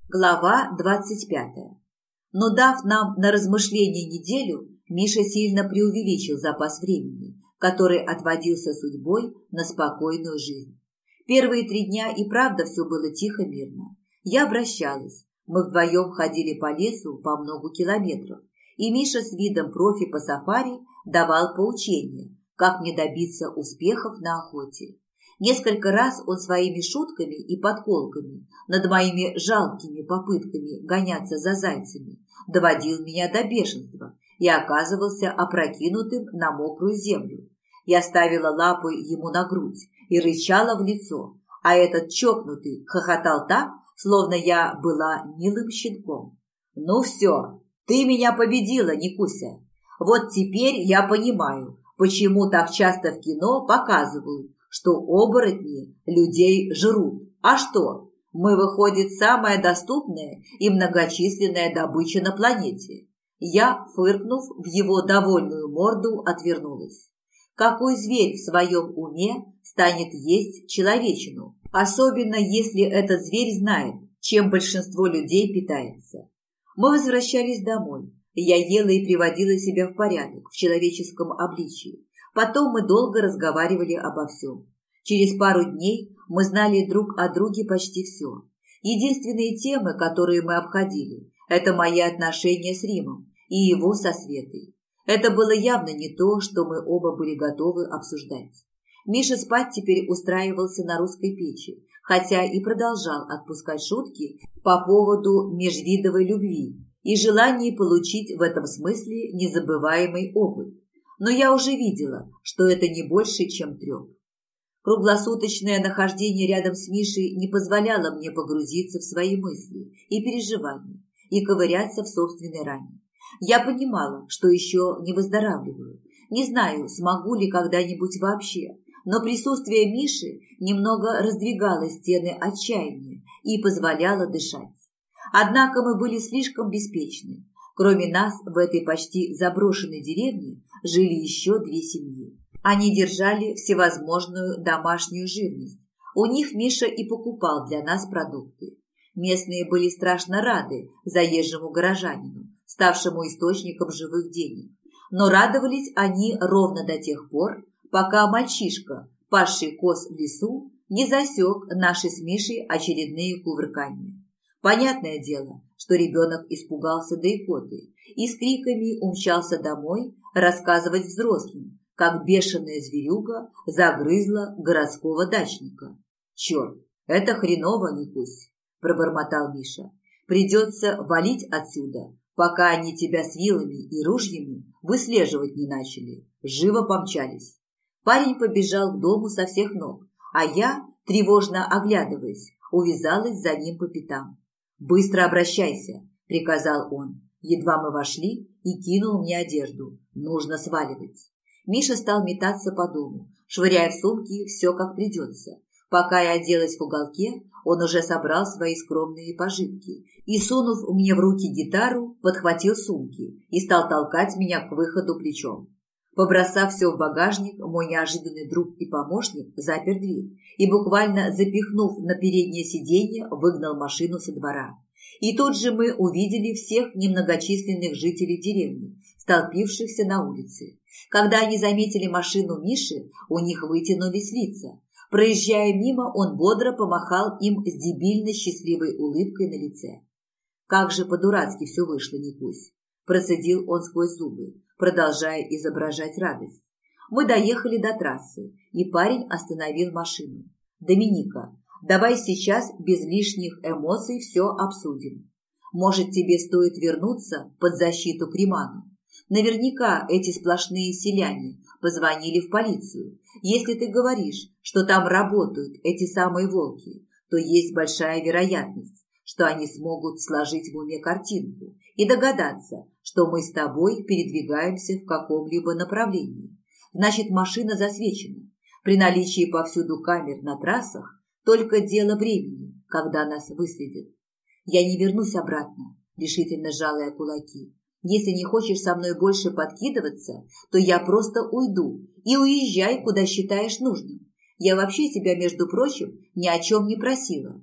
Глава 25. Но дав нам на размышление неделю, Миша сильно преувеличил запас времени, который отводился судьбой на спокойную жизнь. Первые 3 дня и правда все было тихо-мирно. Я обращалась. Мы вдвоем ходили по лесу по много километров, и Миша с видом профи по сафари давал поучения, как мне добиться успехов на охоте. Несколько раз он своими шутками и подколками над моими жалкими попытками гоняться за зайцами доводил меня до бешенства и оказывался опрокинутым на мокрую землю. Я ставила лапы ему на грудь и рычала в лицо, а этот чокнутый хохотал так, словно я была милым щенком. «Ну все, ты меня победила, Никуся. Вот теперь я понимаю, почему так часто в кино показывают, что оборотни людей жрут. А что? Мы, выходит, самая доступная и многочисленная добыча на планете». Я, фыркнув в его довольную морду, отвернулась. Какой зверь в своем уме станет есть человечину, особенно если этот зверь знает, чем большинство людей питается? Мы возвращались домой. Я ела и приводила себя в порядок в человеческом обличии. Потом мы долго разговаривали обо всем. Через пару дней мы знали друг о друге почти все. Единственные темы, которые мы обходили, это мои отношения с Римом и его со Светой. Это было явно не то, что мы оба были готовы обсуждать. Миша спать теперь устраивался на русской печи, хотя и продолжал отпускать шутки по поводу межвидовой любви и желания получить в этом смысле незабываемый опыт. Но я уже видела, что это не больше, чем трёп. Круглосуточное нахождение рядом с Мишей не позволяло мне погрузиться в свои мысли и переживания и ковыряться в собственной ране. Я понимала, что еще не выздоравливаю. Не знаю, смогу ли когда-нибудь вообще, но присутствие Миши немного раздвигало стены отчаяния и позволяло дышать. Однако мы были слишком беспечны. Кроме нас в этой почти заброшенной деревне жили еще 2 семьи. Они держали всевозможную домашнюю живность. У них Миша и покупал для нас продукты. Местные были страшно рады заезжему горожанину, ставшему источником живых денег. Но радовались они ровно до тех пор, пока мальчишка, пасший коз в лесу, не засек наши с Мишей очередные кувыркания. Понятное дело, что ребенок испугался до икоты и с криками умчался домой рассказывать взрослым, как бешеная зверюга загрызла городского дачника. «Черт, это хреново, Никусь», – пробормотал Миша. «Придется валить отсюда, пока они тебя с вилами и ружьями выслеживать не начали. Живо помчались». Парень побежал к дому со всех ног, а я, тревожно оглядываясь, увязалась за ним по пятам. «Быстро обращайся», – приказал он. Едва мы вошли и кинул мне одежду. «Нужно сваливать». Миша стал метаться по дому, швыряя в сумки все как придется. Пока я оделась в уголке, он уже собрал свои скромные пожитки и, сунув мне в руки гитару, подхватил сумки и стал толкать меня к выходу плечом. Побросав все в багажник, мой неожиданный друг и помощник запер дверь и, буквально запихнув на переднее сиденье, выгнал машину со двора. И тут же мы увидели всех немногочисленных жителей деревни, столпившихся на улице. Когда они заметили машину Миши, у них вытянулись лица. Проезжая мимо, он бодро помахал им с дебильно счастливой улыбкой на лице. «Как же по-дурацки все вышло, Никусь!» – процедил он сквозь зубы, продолжая изображать радость. Мы доехали до трассы, и парень остановил машину. «Доминика, давай сейчас без лишних эмоций все обсудим. Может, тебе стоит вернуться под защиту к Риману? Наверняка эти сплошные селяне позвонили в полицию. Если ты говоришь, что там работают эти самые волки, то есть большая вероятность, что они смогут сложить в уме картинку и догадаться, что мы с тобой передвигаемся в каком-либо направлении. Значит, машина засвечена. При наличии повсюду камер на трассах только дело времени, когда нас выследят. Я не вернусь обратно, решительно сжала я кулаки. Если не хочешь со мной больше подкидываться, то я просто уйду и уезжай, куда считаешь нужным. Я вообще тебя, между прочим, ни о чем не просила.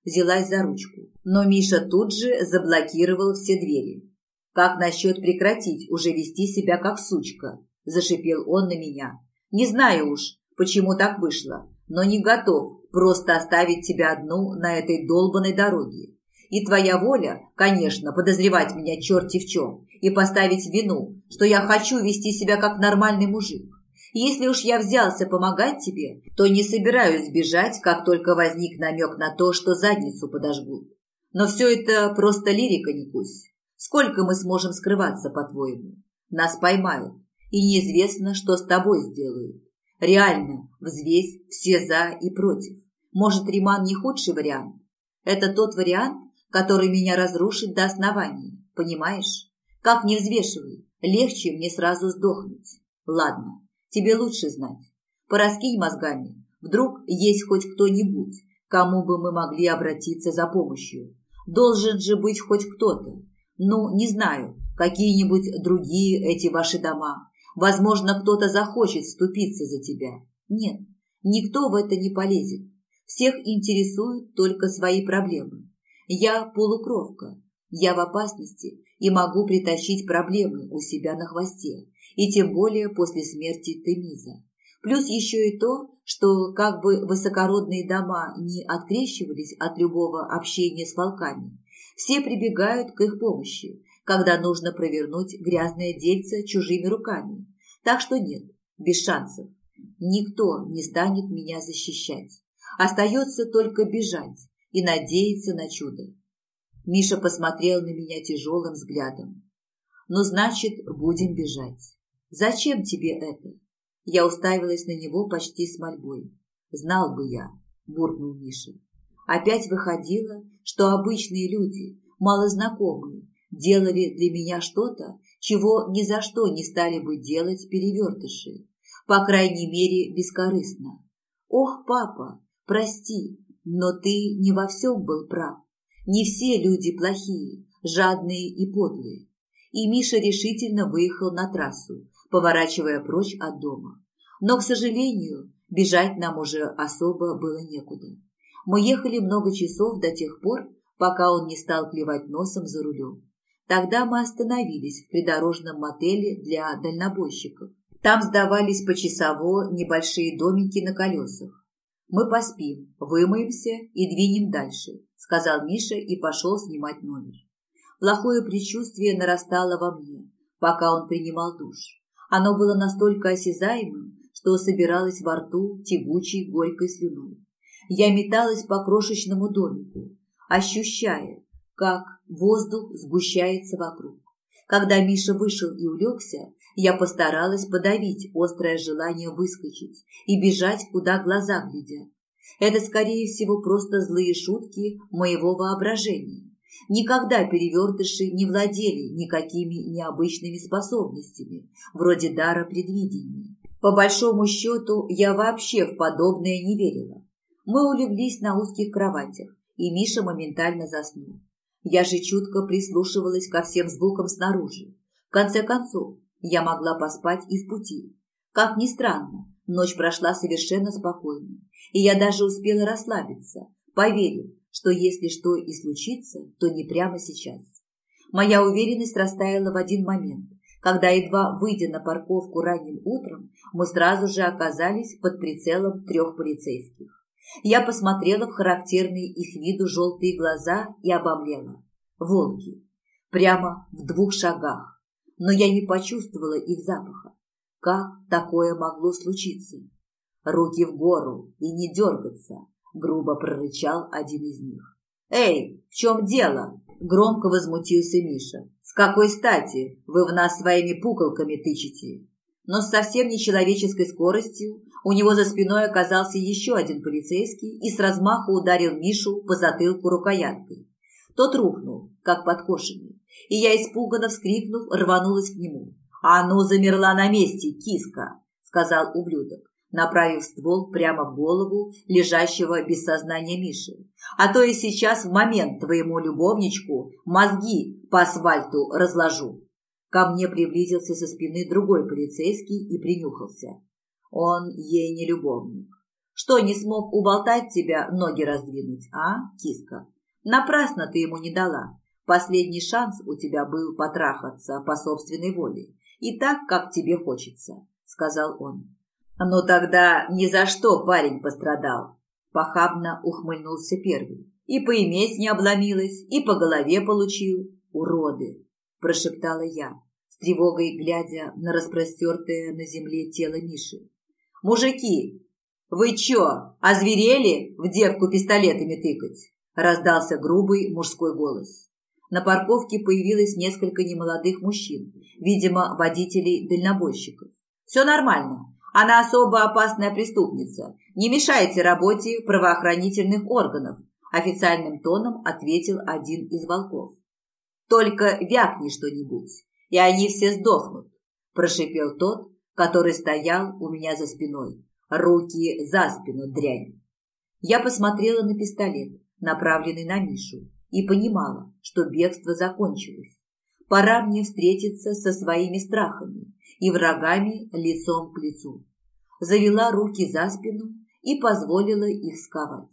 взялась за ручку. Но Миша тут же заблокировал все двери. «Как насчет прекратить уже вести себя как сучка?» – зашипел он на меня. «Не знаю уж, почему так вышло, но не готов просто оставить тебя одну на этой долбанной дороге. И твоя воля, конечно, подозревать меня черти в чем и поставить вину, что я хочу вести себя как нормальный мужик. Если уж я взялся помогать тебе, то не собираюсь бежать, как только возник намек на то, что задницу подожгут. Но все это просто лирика, Никусь. Сколько мы сможем скрываться, по-твоему? Нас поймают, и неизвестно, что с тобой сделают. Реально, взвесь все за и против. Может, Риман не худший вариант? Это тот вариант, который меня разрушит до основания, понимаешь? Как не взвешивай, легче мне сразу сдохнуть. Ладно, тебе лучше знать. Пораскинь мозгами, вдруг есть хоть кто-нибудь, кому бы мы могли обратиться за помощью. Должен же быть хоть кто-то. Ну, не знаю, какие-нибудь другие эти ваши дома. Возможно, кто-то захочет вступиться за тебя. Нет, никто в это не полезет. Всех интересуют только свои проблемы. Я полукровка. Я в опасности и могу притащить проблемы у себя на хвосте. И тем более после смерти Темиза. Плюс еще и то, что как бы высокородные дома не открещивались от любого общения с волками, все прибегают к их помощи, когда нужно провернуть грязное дельце чужими руками. Так что нет, без шансов. Никто не станет меня защищать. Остается только бежать и надеяться на чудо. Миша посмотрел на меня тяжелым взглядом. Ну, значит, будем бежать. Зачем тебе это? Я уставилась на него почти с мольбой. Знал бы я, буркнул Миша. Опять выходило, что обычные люди, малознакомые, делали для меня что-то, чего ни за что не стали бы делать перевертыши. По крайней мере, бескорыстно. Ох, папа, прости, но ты не во всем был прав. Не все люди плохие, жадные и подлые. И Миша решительно выехал на трассу, поворачивая прочь от дома. Но, к сожалению, бежать нам уже особо было некуда. Мы ехали много часов до тех пор, пока он не стал клевать носом за рулем. Тогда мы остановились в придорожном мотеле для дальнобойщиков. Там сдавались почасово небольшие домики на колесах. «Мы поспим, вымоемся и двинем дальше», – сказал Миша и пошел снимать номер. Плохое предчувствие нарастало во мне, пока он принимал душ. Оно было настолько осязаемым, что собиралось во рту тягучей горькой слюной. Я металась по крошечному домику, ощущая, как воздух сгущается вокруг. Когда Миша вышел и улегся, я постаралась подавить острое желание выскочить и бежать, куда глаза глядят. Это, скорее всего, просто злые шутки моего воображения. Никогда перевертыши не владели никакими необычными способностями, вроде дара предвидения. По большому счету, я вообще в подобное не верила. Мы улеглись на узких кроватях, и Миша моментально заснул. Я же чутко прислушивалась ко всем звукам снаружи. В конце концов, я могла поспать и в пути. Как ни странно, ночь прошла совершенно спокойно, и я даже успела расслабиться, поверив, что если что и случится, то не прямо сейчас. Моя уверенность растаяла в один момент, когда, едва выйдя на парковку ранним утром, мы сразу же оказались под прицелом 3 полицейских. Я посмотрела в характерные их виду желтые глаза и обомлела. Волки. Прямо в 2 шагах. Но я не почувствовала их запаха. Как такое могло случиться? «Руки в гору и не дергаться», – грубо прорычал один из них. «Эй, в чем дело?» – громко возмутился Миша. «С какой стати вы в нас своими пуколками тычете?» Но с совсем нечеловеческой скоростью у него за спиной оказался еще один полицейский и с размаху ударил Мишу по затылку рукояткой. Тот рухнул, как подкошенный, и я, испуганно вскрикнув, рванулась к нему. «А ну, замерла на месте, киска!» – сказал ублюдок, направив ствол прямо в голову лежащего без сознания Миши. «А то и сейчас в момент твоему любовничку мозги по асфальту разложу». Ко мне приблизился со спины другой полицейский и принюхался. Он ей не любовник. Что, не смог уболтать тебя, ноги раздвинуть, а, киска? Напрасно ты ему не дала. Последний шанс у тебя был потрахаться по собственной воле. И так, как тебе хочется, сказал он. Ну тогда ни за что парень пострадал. Похабно ухмыльнулся первый. И поиметь не обломилась, и по голове получил. Уроды, прошептала я, с тревогой глядя на распростертое на земле тело Миши. Мужики, вы чё, озверели в девку пистолетами тыкать? Раздался грубый мужской голос. На парковке появилось несколько немолодых мужчин, видимо, водителей-дальнобойщиков. Все нормально. Она особо опасная преступница. Не мешайте работе правоохранительных органов, официальным тоном ответил один из волков. Только вякни что-нибудь, и они все сдохнут, прошипел тот, который стоял у меня за спиной. Руки за спину, дрянь. Я посмотрела на пистолет, направленный на Мишу, и понимала, что бегство закончилось. Пора мне встретиться со своими страхами и врагами лицом к лицу. Завела руки за спину и позволила их сковать.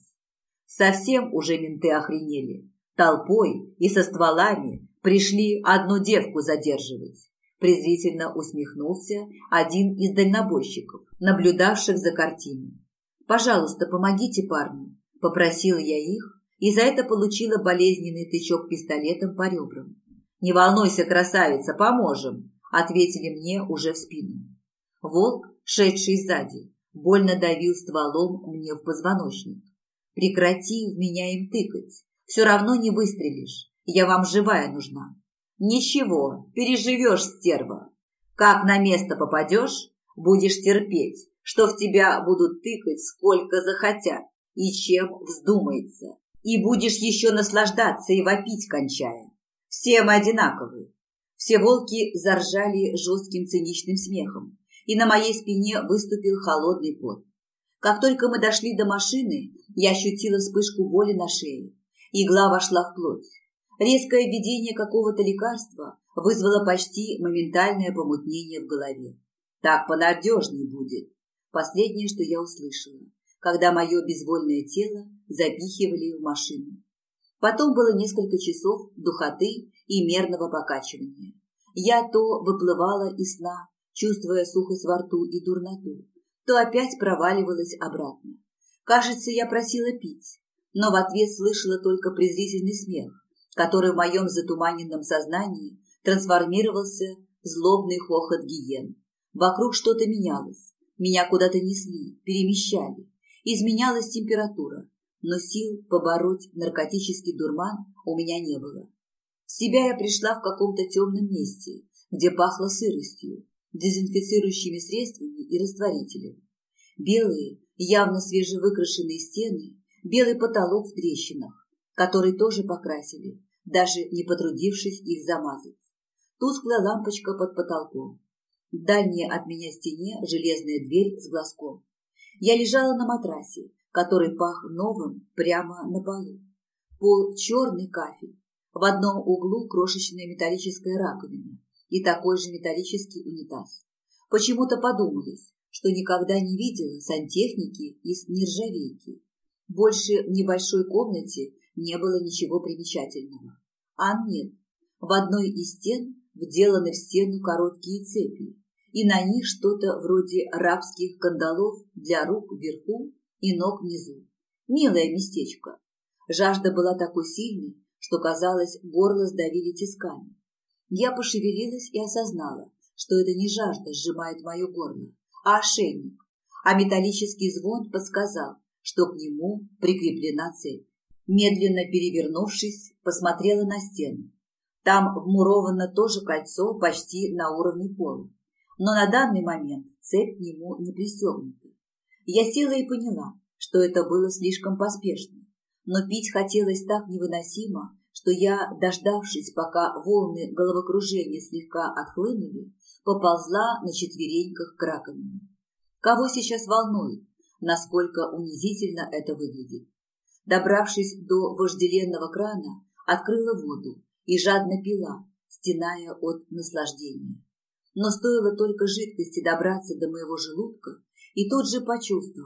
Совсем уже менты охренели. Толпой и со стволами пришли одну девку задерживать. Презрительно усмехнулся один из дальнобойщиков, наблюдавших за картиной. «Пожалуйста, помогите парню», – попросила я их, и за это получила болезненный тычок пистолетом по ребрам. «Не волнуйся, красавица, поможем», – ответили мне уже в спину. Волк, шедший сзади, больно давил стволом мне в позвоночник. «Прекрати в меня им тыкать, все равно не выстрелишь, я вам живая нужна». «Ничего, переживешь, стерва. Как на место попадешь, будешь терпеть, что в тебя будут тыкать сколько захотят и чем вздумается. И будешь еще наслаждаться и вопить кончая. Все мы одинаковые». Все волки заржали жестким циничным смехом, и на моей спине выступил холодный пот. Как только мы дошли до машины, я ощутила вспышку боли на шее. Игла вошла в плоть. Резкое введение какого-то лекарства вызвало почти моментальное помутнение в голове. «Так понадежней будет», последнее, что я услышала, когда мое безвольное тело запихивали в машину. Потом было несколько часов духоты и мерного покачивания. Я то выплывала из сна, чувствуя сухость во рту и дурноту, то опять проваливалась обратно. Кажется, я просила пить, но в ответ слышала только презрительный смех, который в моем затуманенном сознании трансформировался в злобный хохот гиен. Вокруг что-то менялось, меня куда-то несли, перемещали, изменялась температура, но сил побороть наркотический дурман у меня не было. В себя я пришла в каком-то темном месте, где пахло сыростью, дезинфицирующими средствами и растворителем. Белые, явно свежевыкрашенные стены, белый потолок в трещинах, который тоже покрасили, даже не потрудившись их замазать. Тусклая лампочка под потолком. В дальней от меня стене железная дверь с глазком. Я лежала на матрасе, который пах новым прямо на полу. Пол черный кафель. В одном углу крошечная металлическая раковина и такой же металлический унитаз. Почему-то подумалось, что никогда не видела сантехники из нержавейки. Больше в небольшой комнате не было ничего примечательного. А нет, в одной из стен вделаны в стену короткие цепи, и на них что-то вроде рабских кандалов для рук вверху и ног внизу. Милое местечко. Жажда была такой сильной, что, казалось, горло сдавили тисками. Я пошевелилась и осознала, что это не жажда сжимает мое горло, а ошейник, а металлический звон подсказал, что к нему прикреплена цепь. Медленно перевернувшись, посмотрела на стену. Там вмуровано тоже кольцо почти на уровне пола, но на данный момент цепь к нему не пристегнута. Я села и поняла, что это было слишком поспешно, но пить хотелось так невыносимо, что я, дождавшись, пока волны головокружения слегка отхлынули, поползла на четвереньках к раковине. Кого сейчас волнует, насколько унизительно это выглядит? Добравшись до вожделенного крана, открыла воду и жадно пила, стеная от наслаждения. Но стоило только жидкости добраться до моего желудка, и тут же почувствовала,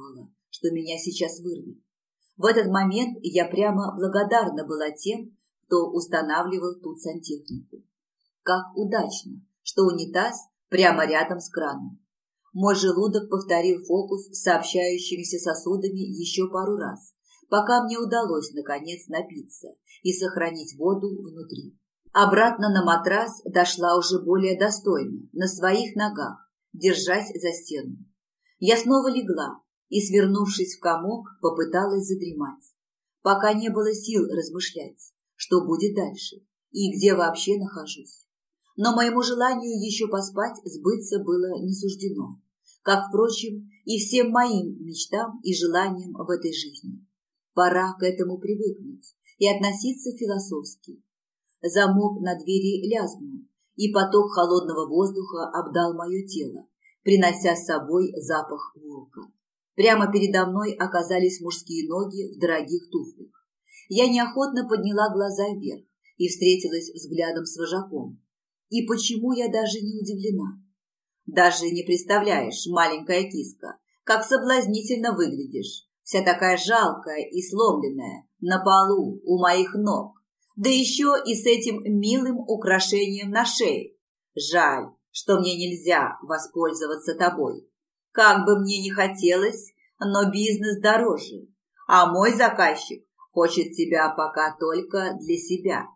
что меня сейчас вырвет. В этот момент я прямо благодарна была тем, кто устанавливал тут сантехнику. Как удачно, что унитаз прямо рядом с краном. Мой желудок повторил фокус с сообщающимися сосудами еще пару раз, пока мне удалось, наконец, напиться и сохранить воду внутри. Обратно на матрас дошла уже более достойно, на своих ногах, держась за стену. Я снова легла и, свернувшись в комок, попыталась задремать, пока не было сил размышлять, что будет дальше и где вообще нахожусь. Но моему желанию еще поспать сбыться было не суждено, как, впрочем, и всем моим мечтам и желаниям в этой жизни. Пора к этому привыкнуть и относиться философски. Замок на двери лязгнул, и поток холодного воздуха обдал мое тело, принося с собой запах волка. Прямо передо мной оказались мужские ноги в дорогих туфлях. Я неохотно подняла глаза вверх и встретилась взглядом с вожаком. И почему я даже не удивлена? Даже не представляешь, маленькая киска, как соблазнительно выглядишь, вся такая жалкая и сломленная, на полу, у моих ног, да еще и с этим милым украшением на шее. Жаль, что мне нельзя воспользоваться тобой. Как бы мне ни хотелось, но бизнес дороже, а мой заказчик хочет тебя пока только для себя.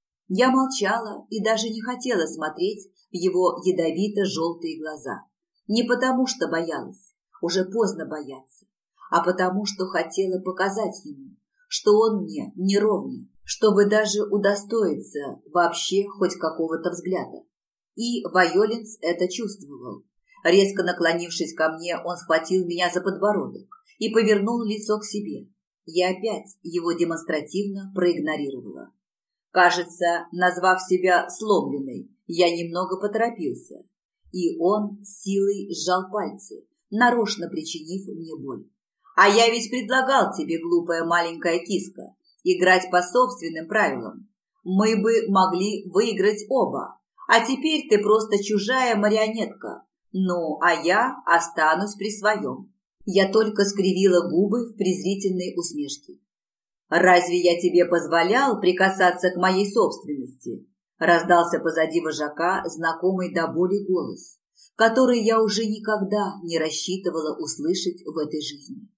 Я молчала и даже не хотела смотреть в его ядовито-желтые глаза. Не потому, что боялась, уже поздно бояться, а потому, что хотела показать ему, что он мне не ровня, чтобы даже удостоиться вообще хоть какого-то взгляда. И Вайоленс это чувствовал. Резко наклонившись ко мне, он схватил меня за подбородок и повернул лицо к себе. Я опять его демонстративно проигнорировала. Кажется, назвав себя сломленной, я немного поторопился, и он с силой сжал пальцы, нарочно причинив мне боль. А я ведь предлагал тебе, глупая маленькая киска, играть по собственным правилам. Мы бы могли выиграть оба, а теперь ты просто чужая марионетка. Ну, а я останусь при своем. Я только скривила губы в презрительной усмешке. «Разве я тебе позволял прикасаться к моей собственности?» Раздался позади вожака знакомый до боли голос, который я уже никогда не рассчитывала услышать в этой жизни.